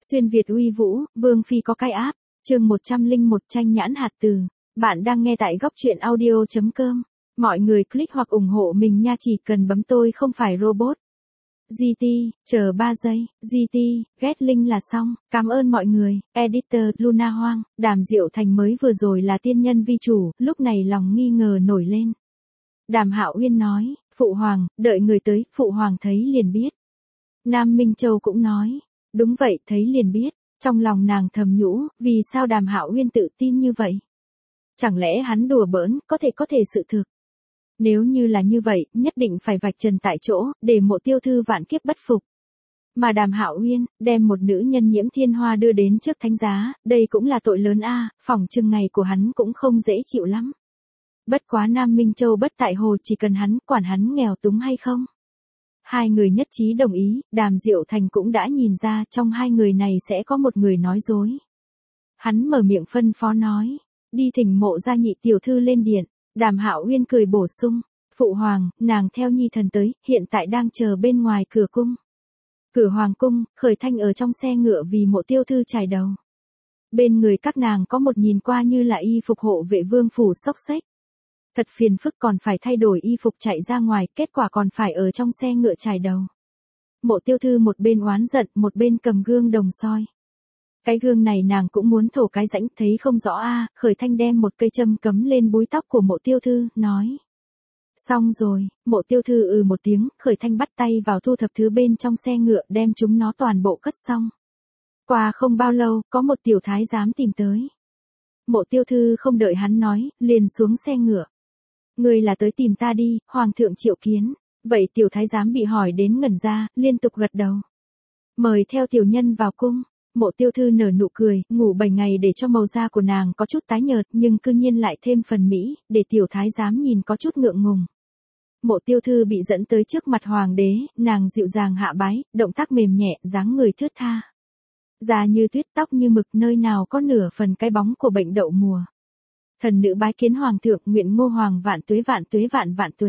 Xuyên Việt uy vũ, Vương Phi có cái áp, chương 101 tranh nhãn hạt từ. Bạn đang nghe tại góc truyện audio.com. Mọi người click hoặc ủng hộ mình nha, chỉ cần bấm tôi không phải robot. GT, chờ 3 giây, GT, ghét link là xong, cảm ơn mọi người. Editor Luna Hoang, Đàm Diệu Thành mới vừa rồi là tiên nhân vi chủ, lúc này lòng nghi ngờ nổi lên. Đàm Hạo Uyên nói, Phụ Hoàng, đợi người tới, Phụ Hoàng thấy liền biết. Nam Minh Châu cũng nói, đúng vậy, thấy liền biết. Trong lòng nàng thầm nhủ, vì sao Đàm Hạo Uyên tự tin như vậy? Chẳng lẽ hắn đùa bỡn, có thể sự thực. Nếu như là như vậy, nhất định phải vạch trần tại chỗ, để Mộ Tiêu Thư vạn kiếp bất phục. Mà Đàm Hạo Uyên, đem một nữ nhân nhiễm thiên hoa đưa đến trước thánh giá, đây cũng là tội lớn a, phỏng chừng ngày của hắn cũng không dễ chịu lắm. Bất quá Nam Minh Châu bất tại hồ, chỉ cần hắn, quản hắn nghèo túng hay không. Hai người nhất trí đồng ý, Đàm Diệu Thành cũng đã nhìn ra trong hai người này sẽ có một người nói dối. Hắn mở miệng phân phó nói, đi thỉnh Mộ gia nhị tiểu thư lên điện. Đàm Hạo Uyên cười bổ sung, Phụ Hoàng, nàng theo nhi thần tới, hiện tại đang chờ bên ngoài cửa cung. Cửa Hoàng cung, Khởi Thanh ở trong xe ngựa vì Mộ Tiêu Thư trải đầu. Bên người các nàng có một nhìn qua như là y phục hộ vệ vương phủ xốc xếch. Thật phiền phức, còn phải thay đổi y phục chạy ra ngoài, kết quả còn phải ở trong xe ngựa trải đầu. Mộ Tiêu Thư một bên oán giận, một bên cầm gương đồng soi. Cái gương này nàng cũng muốn thổ cái rãnh, thấy không rõ a. Khởi Thanh đem một cây châm cắm lên búi tóc của Mộ Tiêu Thư, nói. Xong rồi, Mộ Tiêu Thư một tiếng, Khởi Thanh bắt tay vào thu thập thứ bên trong xe ngựa, đem chúng nó toàn bộ cất xong. Qua không bao lâu, có một tiểu thái giám tìm tới. Mộ Tiêu Thư không đợi hắn nói, liền xuống xe ngựa. Ngươi là tới tìm ta đi, Hoàng thượng triệu kiến. Vậy tiểu thái giám bị hỏi đến ngẩn ra, liên tục gật đầu. Mời theo tiểu nhân vào cung. Mộ Tiêu Thư nở nụ cười, ngủ 7 ngày để cho màu da của nàng có chút tái nhợt, nhưng cư nhiên lại thêm phần mỹ, để tiểu thái giám nhìn có chút ngượng ngùng. Mộ Tiêu Thư bị dẫn tới trước mặt hoàng đế, nàng dịu dàng hạ bái, động tác mềm nhẹ, dáng người thướt tha. Da như tuyết, tóc như mực, nơi nào có nửa phần cái bóng của bệnh đậu mùa. Thần nữ bái kiến Hoàng thượng, nguyện Ngô Hoàng vạn tuế vạn tuế vạn vạn tuế.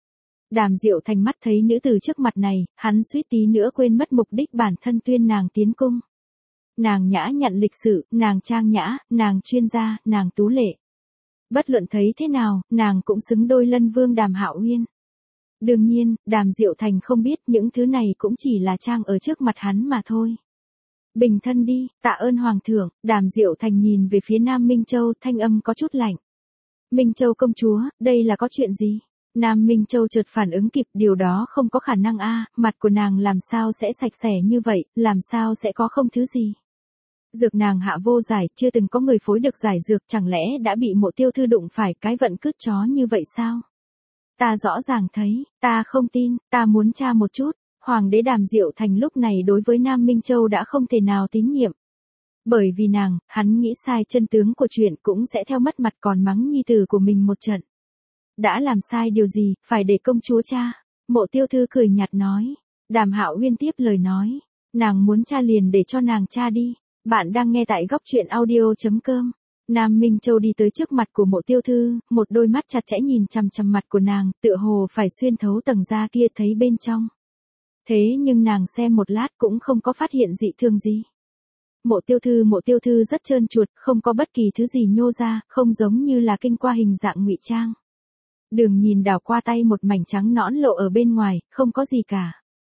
Đàm Diệu Thành mắt thấy nữ tử trước mặt này, hắn suýt tí nữa quên mất mục đích bản thân tuyên nàng tiến cung. Nàng nhã nhặn lịch sự, nàng trang nhã, nàng chuyên gia, nàng tú lệ. Bất luận thấy thế nào, nàng cũng xứng đôi lân vương Đàm Hạo Uyên. Đương nhiên, Đàm Diệu Thành không biết những thứ này cũng chỉ là trang ở trước mặt hắn mà thôi. Bình thân đi, tạ ơn Hoàng thượng. Đàm Diệu Thành nhìn về phía Nam Minh Châu, thanh âm có chút lạnh. Minh Châu công chúa, đây là có chuyện gì? Nam Minh Châu chợt phản ứng kịp, điều đó không có khả năng a, mặt của nàng làm sao sẽ sạch sẽ như vậy, làm sao sẽ có không thứ gì? Dược nàng hạ vô giải, chưa từng có người phối được giải dược, chẳng lẽ đã bị Mộ Tiêu Thư đụng phải cái vận cứt chó như vậy sao? Ta rõ ràng thấy, ta không tin, ta muốn tra một chút. Hoàng đế Đàm Diệu Thành lúc này đối với Nam Minh Châu đã không thể nào tín nhiệm. Bởi vì nàng, hắn nghĩ sai chân tướng của chuyện, cũng sẽ theo mất mặt còn mắng nhi tử của mình một trận. Đã làm sai điều gì, phải để công chúa tra. Mộ Tiêu Thư cười nhạt nói. Đàm Hạo Uyên tiếp lời nói. Nàng muốn tra liền để cho nàng tra đi. Bạn đang nghe tại góc truyện audio.com. Nam Minh Châu đi tới trước mặt của Mộ Tiêu Thư, một đôi mắt chặt chẽ nhìn chằm chằm mặt của nàng, tựa hồ phải xuyên thấu tầng da kia thấy bên trong. Thế nhưng nàng xem một lát cũng không có phát hiện dị thường gì. Mộ Tiêu Thư rất trơn chuột, không có bất kỳ thứ gì nhô ra, không giống như là kinh qua hình dạng ngụy trang. Đường nhìn đảo qua tay một mảnh trắng nõn lộ ở bên ngoài, không có gì cả.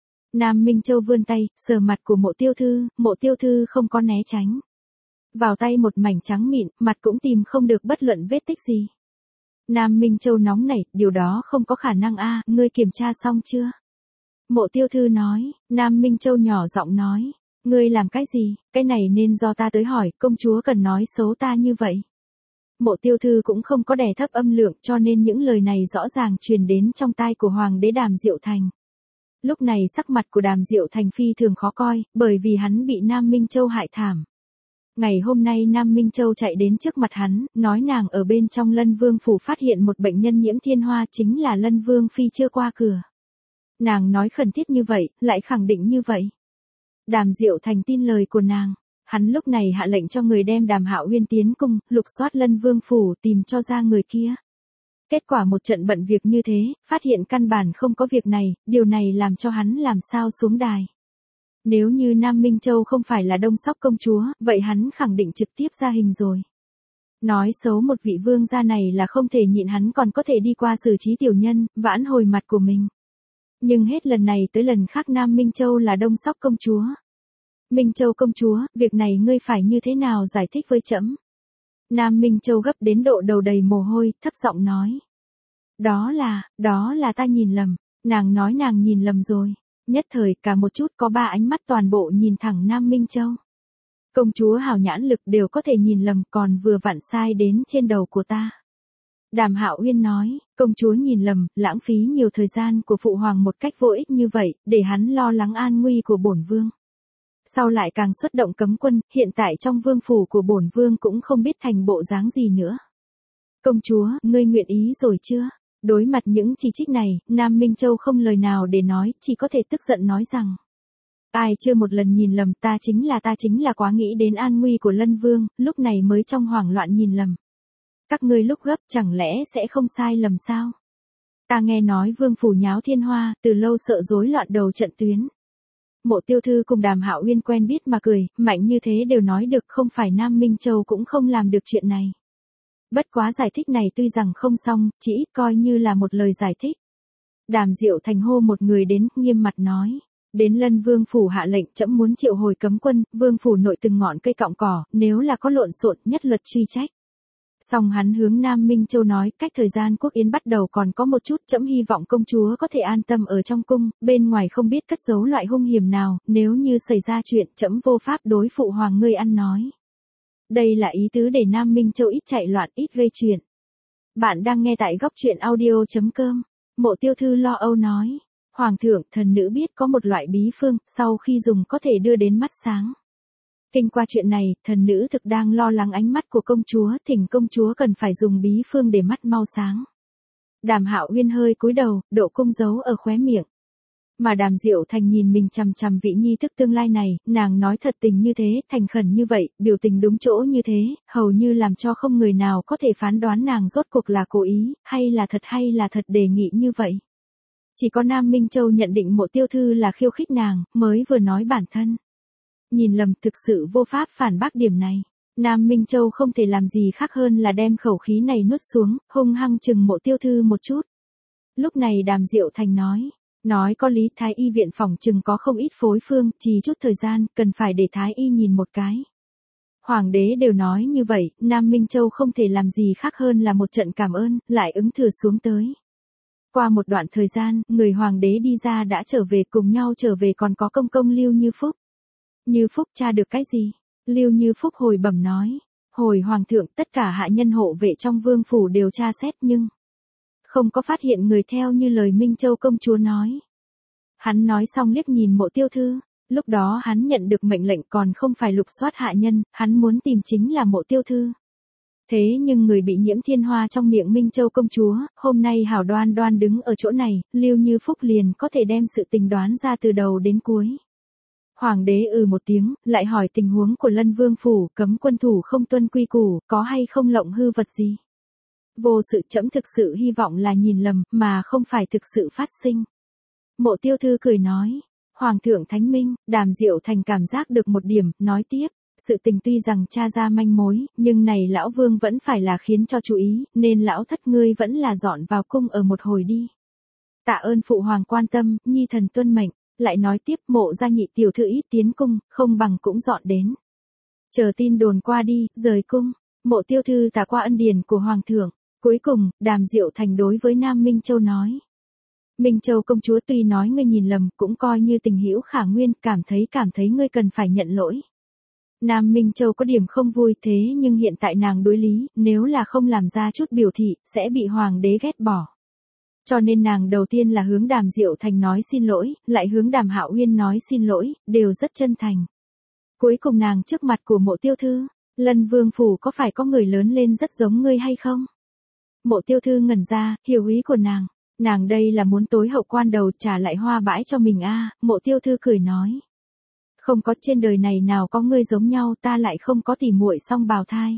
Nam Minh Châu vươn tay, sờ mặt của Mộ Tiêu Thư không có né tránh. Vào tay một mảnh trắng mịn, mặt cũng tìm không được bất luận vết tích gì. Nam Minh Châu nóng nảy, điều đó không có khả năng a, ngươi kiểm tra xong chưa? Mộ Tiêu Thư nói. Nam Minh Châu nhỏ giọng nói, ngươi làm cái gì, cái này nên do ta tới hỏi, công chúa cần nói xấu ta như vậy. Mộ Tiêu Thư cũng không có đè thấp âm lượng, cho nên những lời này rõ ràng truyền đến trong tai của Hoàng đế Đàm Diệu Thành. Lúc này sắc mặt của Đàm Diệu Thành phi thường khó coi, bởi vì hắn bị Nam Minh Châu hại thảm. Ngày hôm nay Nam Minh Châu chạy đến trước mặt hắn, nói nàng ở bên trong Lân Vương phủ phát hiện một bệnh nhân nhiễm thiên hoa, chính là Lân Vương phi chưa qua cửa. Nàng nói khẩn thiết như vậy, lại khẳng định như vậy. Đàm Diệu Thành tin lời của nàng. Hắn lúc này hạ lệnh cho người đem Đàm Hạo Uyên tiến cung, lục soát Lân Vương phủ, tìm cho ra người kia. Kết quả một trận bận việc như thế, phát hiện căn bản không có việc này, điều này làm cho hắn làm sao xuống đài. Nếu như Nam Minh Châu không phải là Đông Sóc công chúa, vậy hắn khẳng định trực tiếp ra hình rồi. Nói xấu một vị vương gia này là không thể nhịn, hắn còn có thể đi qua xử trí tiểu nhân, vãn hồi mặt của mình. Nhưng hết lần này tới lần khác Nam Minh Châu là Đông Sóc công chúa. Minh Châu công chúa, việc này ngươi phải như thế nào giải thích với trẫm? Nam Minh Châu gấp đến độ đầu đầy mồ hôi, thấp giọng nói. Đó là ta nhìn lầm. Nàng nói nàng nhìn lầm rồi. Nhất thời cả một chút có 3 ánh mắt toàn bộ nhìn thẳng Nam Minh Châu. Công chúa hào nhãn lực đều có thể nhìn lầm, còn vừa vặn sai đến trên đầu của ta. Đàm Hạo Uyên nói, công chúa nhìn lầm, lãng phí nhiều thời gian của phụ hoàng một cách vô ích như vậy, để hắn lo lắng an nguy của bổn vương. Sau lại càng xuất động cấm quân, hiện tại trong vương phủ của bổn vương cũng không biết thành bộ dáng gì nữa. Công chúa, ngươi nguyện ý rồi chưa? Đối mặt những chỉ trích này, Nam Minh Châu không lời nào để nói, chỉ có thể tức giận nói rằng. Ai chưa một lần nhìn lầm, ta chính là quá nghĩ đến an nguy của Lân Vương, lúc này mới trong hoảng loạn nhìn lầm. Các ngươi lúc gấp chẳng lẽ sẽ không sai lầm sao? Ta nghe nói vương phủ nháo thiên hoa, từ lâu sợ rối loạn đầu trận tuyến. Mộ Tiêu Thư cùng Đàm Hạo Uyên quen biết mà cười, mạnh như thế đều nói được, không phải Nam Minh Châu cũng không làm được chuyện này. Bất quá giải thích này tuy rằng không xong, chỉ ít coi như là một lời giải thích. Đàm Diệu Thành hô một người đến, nghiêm mặt nói. Đến Lân Vương phủ hạ lệnh, trẫm muốn triệu hồi cấm quân, vương phủ nội từng ngọn cây cọng cỏ, nếu là có lộn xộn nhất luật truy trách. Xong hắn hướng Nam Minh Châu nói, cách thời gian quốc yến bắt đầu còn có một chút, trẫm hy vọng công chúa có thể an tâm ở trong cung, bên ngoài không biết cất giấu loại hung hiểm nào, nếu như xảy ra chuyện, trẫm vô pháp đối phụ hoàng ngươi ăn nói. Đây là ý tứ để Nam Minh Châu ít chạy loạn, ít gây chuyện. Bạn đang nghe tại góc truyện audio.com. Mộ Tiêu Thư lo âu nói. Hoàng thượng, thần nữ biết có một loại bí phương, sau khi dùng có thể đưa đến mắt sáng. Kinh qua chuyện này, thần nữ thực đang lo lắng ánh mắt của công chúa, thỉnh công chúa cần phải dùng bí phương để mắt mau sáng. Đàm Hạo Uyên hơi cúi đầu, độ cung giấu ở khóe miệng. Mà Đàm Diệu Thành nhìn mình chằm chằm vị nhi thức tương lai này, nàng nói thật tình như thế, thành khẩn như vậy, biểu tình đúng chỗ như thế, hầu như làm cho không người nào có thể phán đoán nàng rốt cuộc là cố ý, hay là thật đề nghị như vậy. Chỉ có Nam Minh Châu nhận định Mộ Tiêu Thư là khiêu khích nàng, mới vừa nói bản thân. Nhìn lầm, thực sự vô pháp phản bác điểm này. Nam Minh Châu không thể làm gì khác hơn là đem khẩu khí này nuốt xuống, hung hăng chừng Mộ Tiêu Thư một chút. Lúc này Đàm Diệu Thành nói có lý, Thái y viện phòng chừng có không ít phối phương, chỉ chút thời gian, cần phải để Thái y nhìn một cái. Hoàng đế đều nói như vậy, Nam Minh Châu không thể làm gì khác hơn là một trận cảm ơn, lại ứng thừa xuống tới. Qua một đoạn thời gian, người hoàng đế đi ra đã trở về, cùng nhau trở về còn có công công Lưu Như Phúc. Như Phúc tra được cái gì? Lưu Như Phúc hồi bẩm nói. Hồi hoàng thượng, tất cả hạ nhân hộ vệ trong vương phủ đều tra xét nhưng không có phát hiện người theo như lời Minh Châu công chúa nói. Hắn nói xong liếc nhìn Mộ Tiêu Thư. Lúc đó hắn nhận được mệnh lệnh còn không phải lục soát hạ nhân, hắn muốn tìm chính là Mộ Tiêu Thư. Thế nhưng người bị nhiễm thiên hoa trong miệng Minh Châu công chúa, hôm nay hảo đoan đoan đứng ở chỗ này, Lưu Như Phúc liền có thể đem sự tình đoán ra từ đầu đến cuối. Hoàng đế một tiếng, lại hỏi tình huống của Lân Vương phủ, cấm quân thủ không tuân quy củ, có hay không lộng hư vật gì. Vô sự, trẫm thực sự hy vọng là nhìn lầm, mà không phải thực sự phát sinh. Mộ Tiêu Thư cười nói, Hoàng thượng thánh minh. Đàm Diệu Thành cảm giác được một điểm, nói tiếp. Sự tình tuy rằng tra ra manh mối, nhưng này lão vương vẫn phải là khiến cho chú ý, nên lão thất ngươi vẫn là dọn vào cung ở một hồi đi. Tạ ơn phụ hoàng quan tâm, nhi thần tuân mệnh. Lại nói tiếp, Mộ gia nhị tiểu thư ít tiến cung, không bằng cũng dọn đến. Chờ tin đồn qua đi, rời cung. Mộ Tiêu Thư tạ qua ân điển của hoàng thượng. Cuối cùng, Đàm Diệu Thành đối với Nam Minh Châu nói. Minh Châu công chúa tuy nói ngươi nhìn lầm, cũng coi như tình hữu khả nguyên, cảm thấy ngươi cần phải nhận lỗi. Nam Minh Châu có điểm không vui, thế nhưng hiện tại nàng đối lý, nếu là không làm ra chút biểu thị, sẽ bị hoàng đế ghét bỏ. Cho nên nàng đầu tiên là hướng Đàm Diệu Thành nói xin lỗi, lại hướng Đàm Hạo Uyên nói xin lỗi, đều rất chân thành. Cuối cùng nàng trước mặt của Mộ Tiêu Thư, Lân Vương phủ có phải có người lớn lên rất giống ngươi hay không? Mộ Tiêu Thư ngẩn ra, hiểu ý của nàng đây là muốn tối hậu quan đầu trả lại hoa bãi cho mình a. Mộ Tiêu Thư cười nói. Không có, trên đời này nào có ngươi giống nhau, ta lại không có tỉ muội song bào thai.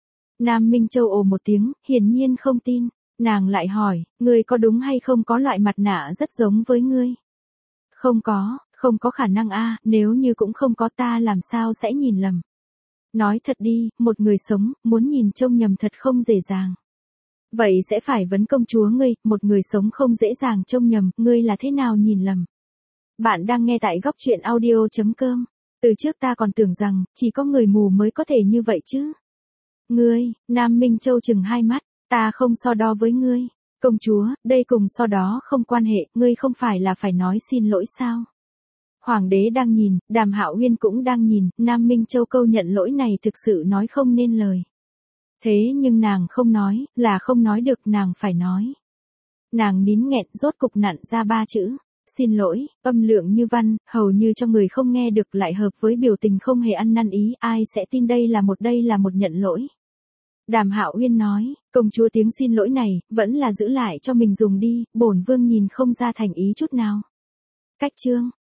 Nam Minh Châu ồ một tiếng, hiển nhiên không tin. Nàng lại hỏi, ngươi có đúng hay không có loại mặt nạ rất giống với ngươi? Không có, Không có khả năng a, nếu như cũng không có ta làm sao sẽ nhìn lầm. Nói thật đi, một người sống, muốn nhìn trông nhầm thật không dễ dàng. Vậy sẽ phải vấn công chúa ngươi, một người sống không dễ dàng trông nhầm, ngươi là thế nào nhìn lầm? Bạn đang nghe tại góc truyện audio.com. Từ trước ta còn tưởng rằng, chỉ có người mù mới có thể như vậy chứ. Ngươi, Nam Minh Châu chừng hai mắt, ta không so đo với ngươi. Công chúa, đây cùng so đó không quan hệ, ngươi không phải là phải nói xin lỗi sao? Hoàng đế đang nhìn, Đàm Hạo Uyên cũng đang nhìn, Nam Minh Châu câu nhận lỗi này thực sự nói không nên lời. Thế nhưng nàng không nói, là không nói được, nàng phải nói. Nàng nín nghẹn rốt cục nặn ra ba chữ. Xin lỗi, âm lượng như văn, hầu như cho người không nghe được lại hợp với biểu tình không hề ăn năn ý, ai sẽ tin đây là một nhận lỗi. Đàm Hạo Uyên nói, công chúa tiếng xin lỗi này, vẫn là giữ lại cho mình dùng đi, bổn vương nhìn không ra thành ý chút nào. Cách chương,